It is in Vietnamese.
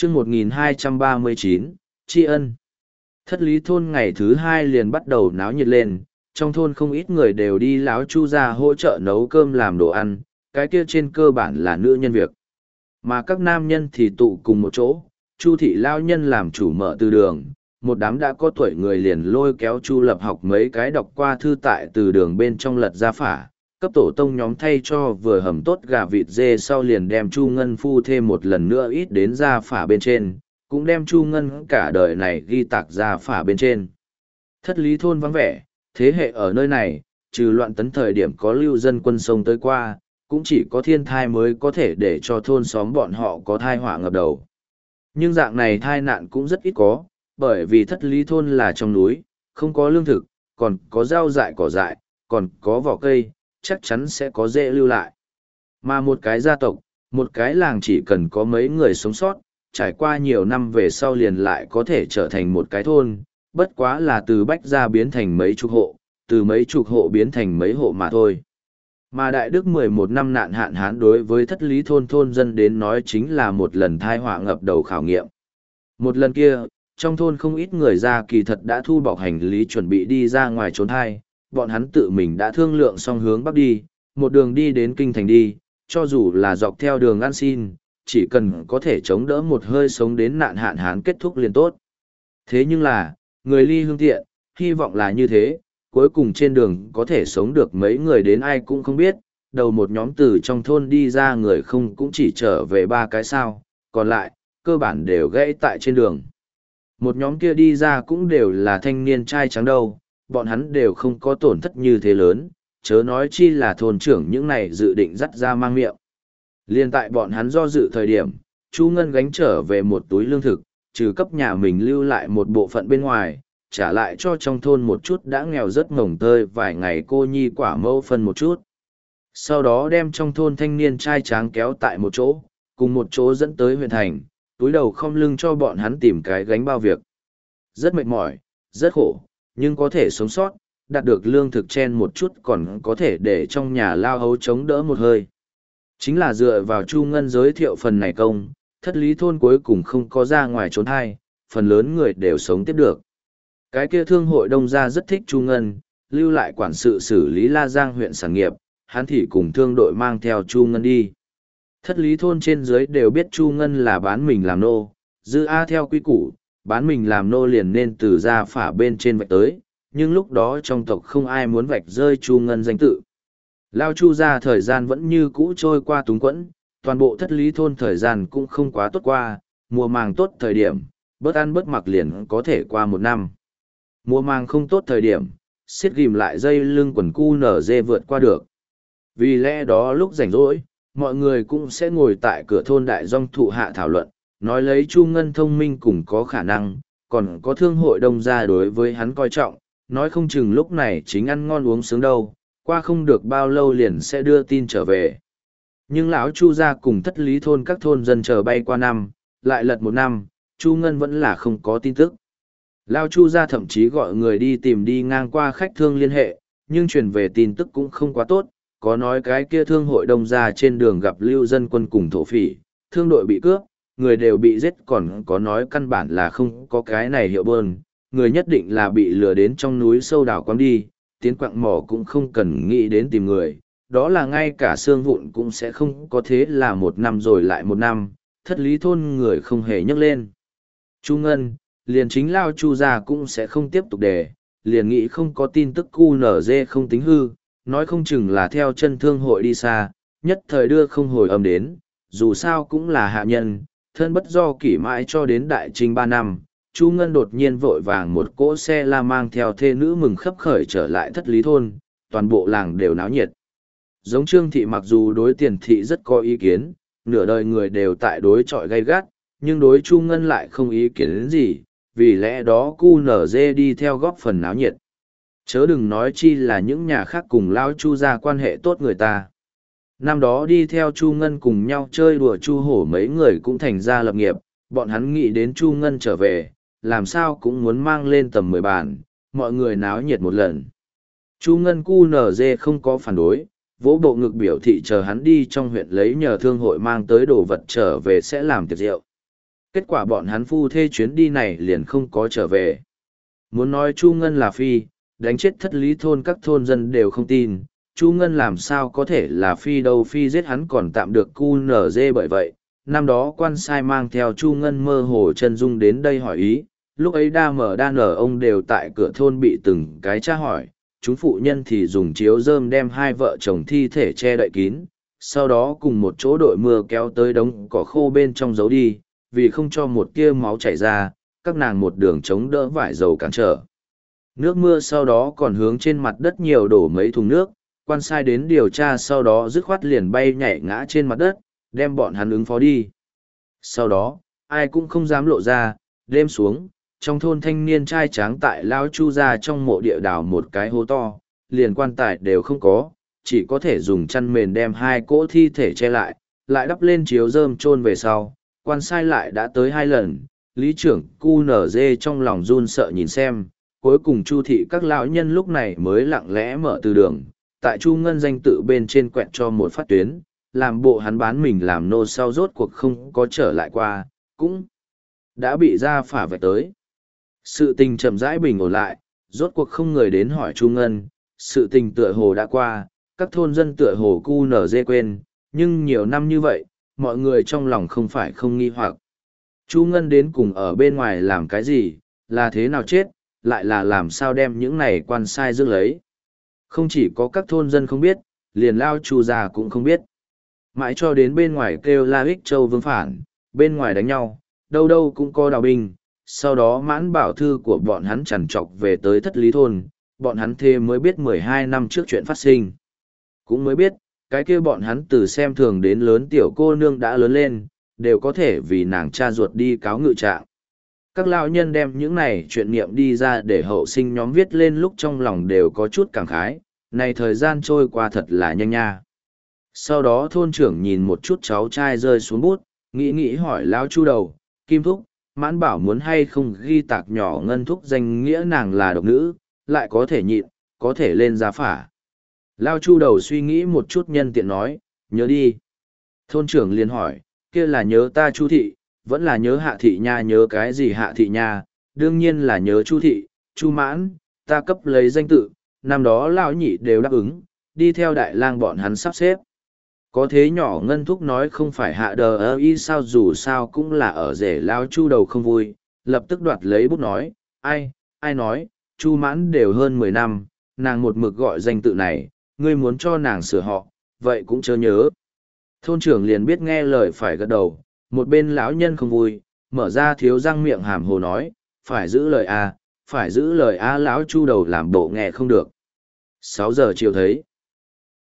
chương 1239, tri ân. Thất lý thôn ngày thứ hai liền bắt đầu náo nhiệt lên, trong thôn không ít người đều đi láo chu ra hỗ trợ nấu cơm làm đồ ăn, cái kia trên cơ bản là nữ nhân việc. Mà các nam nhân thì tụ cùng một chỗ, chu thị lao nhân làm chủ mở từ đường, một đám đã có tuổi người liền lôi kéo chu lập học mấy cái đọc qua thư tại từ đường bên trong lật ra phả, cấp tổ tông nhóm thay cho vừa hầm tốt gà vịt dê sau liền đem chu ngân phu thêm một lần nữa ít đến ra phả bên trên, cũng đem chu ngân cả đời này ghi tạc ra phả bên trên. Thất lý thôn vắng vẻ, thế hệ ở nơi này, trừ loạn tấn thời điểm có lưu dân quân sông tới qua, cũng chỉ có thiên thai mới có thể để cho thôn xóm bọn họ có thai họa ngập đầu. Nhưng dạng này thai nạn cũng rất ít có, bởi vì thất lý thôn là trong núi, không có lương thực, còn có rau dại cỏ dại, còn có vỏ cây, chắc chắn sẽ có dễ lưu lại. Mà một cái gia tộc, một cái làng chỉ cần có mấy người sống sót, trải qua nhiều năm về sau liền lại có thể trở thành một cái thôn, bất quá là từ bách gia biến thành mấy chục hộ, từ mấy chục hộ biến thành mấy hộ mà thôi. Mà Đại Đức 11 năm nạn hạn hán đối với thất lý thôn thôn dân đến nói chính là một lần thai họa ngập đầu khảo nghiệm. Một lần kia, trong thôn không ít người ra kỳ thật đã thu bọc hành lý chuẩn bị đi ra ngoài trốn thai, bọn hắn tự mình đã thương lượng xong hướng bắc đi, một đường đi đến kinh thành đi, cho dù là dọc theo đường ăn xin, chỉ cần có thể chống đỡ một hơi sống đến nạn hạn hán kết thúc liền tốt. Thế nhưng là, người ly hương tiện, hy vọng là như thế, cuối cùng trên đường có thể sống được mấy người đến ai cũng không biết, đầu một nhóm từ trong thôn đi ra người không cũng chỉ trở về 3 cái sao, còn lại, cơ bản đều gãy tại trên đường. Một nhóm kia đi ra cũng đều là thanh niên trai trắng đâu, bọn hắn đều không có tổn thất như thế lớn, chớ nói chi là thôn trưởng những này dự định dắt ra mang miệng. Liên tại bọn hắn do dự thời điểm, Chu Ngân gánh trở về một túi lương thực, trừ cấp nhà mình lưu lại một bộ phận bên ngoài, trả lại cho trong thôn một chút đã nghèo rất ngổng tơi vài ngày cô nhi quả mẫu phân một chút. Sau đó đem trong thôn thanh niên trai tráng kéo tại một chỗ, cùng một chỗ dẫn tới huyện thành, túi đầu không lưng cho bọn hắn tìm cái gánh bao việc. Rất mệt mỏi, rất khổ, nhưng có thể sống sót, đạt được lương thực chen một chút còn có thể để trong nhà lao hấu chống đỡ một hơi. Chính là dựa vào Chu Ngân giới thiệu phần này công, thất lý thôn cuối cùng không có ra ngoài trốn thai, phần lớn người đều sống tiếp được. Cái kia thương hội đông gia rất thích Chu Ngân, lưu lại quản sự xử lý La Giang huyện sản nghiệp, hắn thì cùng thương đội mang theo Chu Ngân đi. Thất lý thôn trên dưới đều biết Chu Ngân là bán mình làm nô, dư A theo quy củ, bán mình làm nô liền nên từ ra phả bên trên vạch tới, nhưng lúc đó trong tộc không ai muốn vạch rơi Chu Ngân danh tự. Lao Chu ra thời gian vẫn như cũ trôi qua túng quẫn, toàn bộ thất lý thôn thời gian cũng không quá tốt qua, mùa màng tốt thời điểm, bớt ăn bớt mặc liền có thể qua một năm. Mùa màng không tốt thời điểm, xiết ghim lại dây lưng quần cu nở dê vượt qua được. Vì lẽ đó lúc rảnh rỗi, mọi người cũng sẽ ngồi tại cửa thôn đại dong thụ hạ thảo luận, nói lấy Chu Ngân thông minh cùng có khả năng, còn có thương hội đông gia đối với hắn coi trọng, nói không chừng lúc này chính ăn ngon uống sướng đâu, qua không được bao lâu liền sẽ đưa tin trở về. Nhưng lão Chu gia cùng thất lý thôn các thôn dân chờ bay qua năm, lại lật một năm, Chu Ngân vẫn là không có tin tức. Lão Chu gia thậm chí gọi người đi tìm đi ngang qua khách thương liên hệ, nhưng truyền về tin tức cũng không quá tốt, có nói cái kia thương hội đông gia trên đường gặp lưu dân quân cùng thổ phỉ, thương đội bị cướp, người đều bị giết, còn có nói căn bản là không có cái này hiệu bơn, người nhất định là bị lừa đến trong núi sâu đảo quáng đi, tiến quạng mỏ cũng không cần nghĩ đến tìm người, đó là ngay cả xương vụn cũng sẽ không có, thế là một năm rồi lại một năm, thất lý thôn người không hề nhấc lên. Chu Ngân, liền chính lao Chu gia cũng sẽ không tiếp tục đề, liền nghĩ không có tin tức QNZ không tính hư, nói không chừng là theo chân thương hội đi xa, nhất thời đưa không hồi âm đến, dù sao cũng là hạ nhân, thân bất do kỷ mãi cho đến đại trinh 3 năm. Chu Ngân đột nhiên vội vàng một cỗ xe la mang theo thê nữ mừng khấp khởi trở lại thất lý thôn, toàn bộ làng đều náo nhiệt. Giống Trương Thị mặc dù đối Tiền Thị rất có ý kiến, nửa đời người đều tại đối chọi gay gắt, nhưng đối Chu Ngân lại không ý kiến đến gì, vì lẽ đó QNZ đi theo góp phần náo nhiệt. Chớ đừng nói chi là những nhà khác cùng lao Chu ra quan hệ tốt người ta. Năm đó đi theo Chu Ngân cùng nhau chơi đùa Chu Hổ mấy người cũng thành ra lập nghiệp, bọn hắn nghĩ đến Chu Ngân trở về, làm sao cũng muốn mang lên tầm 10 bàn, mọi người náo nhiệt một lần. Chu Ngân QNZ không có phản đối, vỗ bộ ngực biểu thị chờ hắn đi trong huyện lấy nhờ thương hội mang tới đồ vật trở về sẽ làm tiệc rượu. Kết quả bọn hắn phu thê chuyến đi này liền không có trở về. Muốn nói Chu Ngân là phi, đánh chết Thất Lý thôn các thôn dân đều không tin, Chu Ngân làm sao có thể là phi đâu, phi giết hắn còn tạm được QNZ. Bởi vậy, năm đó quan sai mang theo Chu Ngân mơ hồ chân dung đến đây hỏi ý, lúc ấy đa mở đa nở ông đều tại cửa thôn bị từng cái tra hỏi, chúng phụ nhân thì dùng chiếu rơm đem hai vợ chồng thi thể che đậy kín, sau đó cùng một chỗ đội mưa kéo tới đống cỏ khô bên trong giấu đi, vì không cho một tia máu chảy ra, các nàng một đường chống đỡ vải dầu cản trở. Nước mưa sau đó còn hướng trên mặt đất nhiều đổ mấy thùng nước, quan sai đến điều tra sau đó dứt khoát liền bay nhảy ngã trên mặt đất, đem bọn hắn ứng phó đi. Sau đó, ai cũng không dám lộ ra, đêm xuống, trong thôn thanh niên trai tráng tại Lao Chu ra trong mộ địa đào một cái hố to, liền quan tài đều không có, chỉ có thể dùng chăn mền đem hai cỗ thi thể che lại đắp lên chiếu rơm chôn về sau. Quan sai lại đã tới 2 lần, lý trưởng cu nở dê trong lòng run sợ nhìn xem, cuối cùng Chu thị các lão nhân lúc này mới lặng lẽ mở từ đường, tại Chu Ngân danh tự bên trên quẹt cho một phát tuyến, làm bộ hắn bán mình làm nô sau rốt cuộc không có trở lại qua, cũng đã bị ra phả vạch tới. Sự tình chậm rãi bình ổn lại, rốt cuộc không người đến hỏi Chu Ngân, sự tình tựa hồ đã qua, các thôn dân tựa hồ cu nở dê quên, nhưng nhiều năm như vậy, mọi người trong lòng không phải không nghi hoặc. Chu Ngân đến cùng ở bên ngoài làm cái gì, là thế nào chết, lại là làm sao đem những này quan sai rước lấy. Không chỉ có các thôn dân không biết, liền Lao Chu già cũng không biết. Mãi cho đến bên ngoài kêu la ích châu vương phản, bên ngoài đánh nhau, đâu đâu cũng có đào binh. Sau đó mãn bảo thư của bọn hắn trằn trọc về tới Thất Lý thôn, bọn hắn thê mới biết 12 năm trước chuyện phát sinh. Cũng mới biết, cái kia bọn hắn từ xem thường đến lớn tiểu cô nương đã lớn lên, đều có thể vì nàng cha ruột đi cáo ngự trạng. Các lão nhân đem những này chuyện niệm đi ra để hậu sinh nhóm viết lên, lúc trong lòng đều có chút cảm khái, này thời gian trôi qua thật là nhanh nha. Sau đó thôn trưởng nhìn một chút cháu trai rơi xuống bút, nghĩ hỏi lão Chu đầu, Kim Thúc, Mãn Bảo muốn hay không ghi tạc nhỏ Ngân Thúc danh nghĩa nàng là độc nữ, lại có thể nhịn, có thể lên giá phả. Lao Chu đầu suy nghĩ một chút nhân tiện nói, nhớ đi. Thôn trưởng liền hỏi, kia là nhớ ta Chu thị, vẫn là nhớ Hạ thị nha? Nhớ cái gì Hạ thị nha? Đương nhiên là nhớ Chu thị, Chu Mãn, ta cấp lấy danh tự, năm đó lão nhị đều đáp ứng, đi theo đại lang bọn hắn sắp xếp. Có thế nhỏ Ngân Thúc nói không phải Hạ đờ ơ y sao, dù sao cũng là ở rể. Lao Chu đầu không vui, lập tức đoạt lấy bút nói, ai nói, Chu Mãn đều hơn 10 năm, nàng một mực gọi danh tự này, ngươi muốn cho nàng sửa họ, vậy cũng chớ nhớ. Thôn trưởng liền biết nghe lời phải gật đầu, một bên lão nhân không vui, mở ra thiếu răng miệng hàm hồ nói, phải giữ lời a, phải giữ lời a. Lão Chu đầu làm bộ nghe không được. 6 giờ chiều thấy